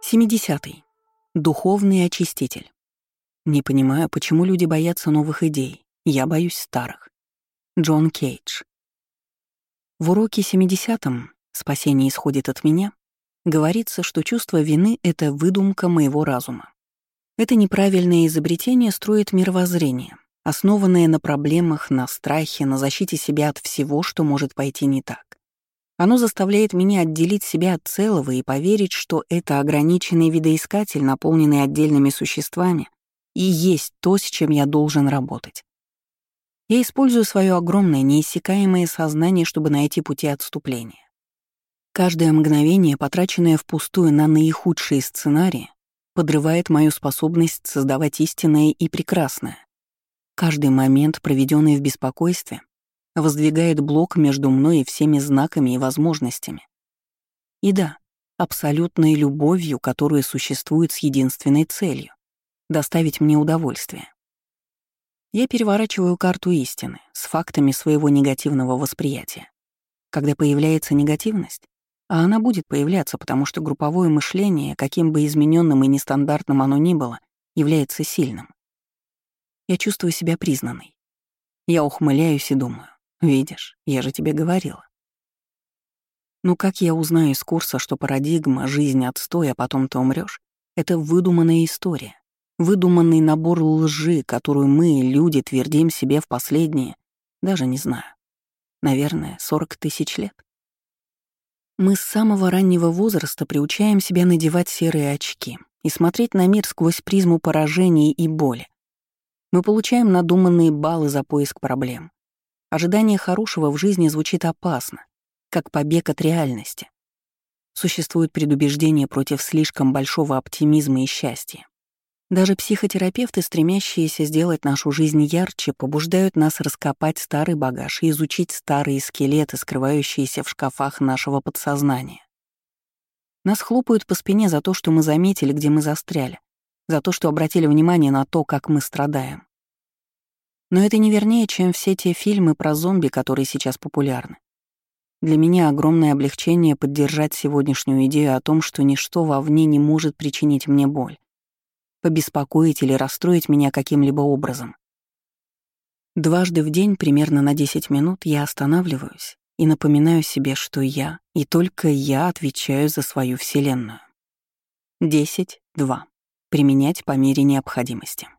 70. Духовный очиститель. Не понимаю, почему люди боятся новых идей. Я боюсь старых. Джон Кейдж. В уроке 70-м «Спасение исходит от меня» говорится, что чувство вины — это выдумка моего разума. Это неправильное изобретение строит мировоззрение, основанное на проблемах, на страхе, на защите себя от всего, что может пойти не так. Оно заставляет меня отделить себя от целого и поверить, что это ограниченный видоискатель, наполненный отдельными существами, и есть то, с чем я должен работать. Я использую свое огромное, неиссякаемое сознание, чтобы найти пути отступления. Каждое мгновение, потраченное впустую на наихудшие сценарии, подрывает мою способность создавать истинное и прекрасное. Каждый момент, проведенный в беспокойстве, воздвигает блок между мной и всеми знаками и возможностями. И да, абсолютной любовью, которая существует с единственной целью — доставить мне удовольствие. Я переворачиваю карту истины с фактами своего негативного восприятия. Когда появляется негативность, а она будет появляться, потому что групповое мышление, каким бы измененным и нестандартным оно ни было, является сильным. Я чувствую себя признанной. Я ухмыляюсь и думаю: «Видишь, я же тебе говорила». Но как я узнаю из курса, что парадигма «жизнь отстой, а потом ты умрёшь» — это выдуманная история, выдуманный набор лжи, которую мы, люди, твердим себе в последние, даже не знаю, наверное, 40 тысяч лет? Мы с самого раннего возраста приучаем себя надевать серые очки и смотреть на мир сквозь призму поражений и боли. Мы получаем надуманные баллы за поиск проблем. Ожидание хорошего в жизни звучит опасно, как побег от реальности. Существует предубеждение против слишком большого оптимизма и счастья. Даже психотерапевты, стремящиеся сделать нашу жизнь ярче, побуждают нас раскопать старый багаж и изучить старые скелеты, скрывающиеся в шкафах нашего подсознания. Нас хлопают по спине за то, что мы заметили, где мы застряли, за то, что обратили внимание на то, как мы страдаем. Но это не вернее, чем все те фильмы про зомби, которые сейчас популярны. Для меня огромное облегчение поддержать сегодняшнюю идею о том, что ничто вовне не может причинить мне боль, побеспокоить или расстроить меня каким-либо образом. Дважды в день, примерно на 10 минут, я останавливаюсь и напоминаю себе, что я, и только я отвечаю за свою Вселенную. 10.2. Применять по мере необходимости.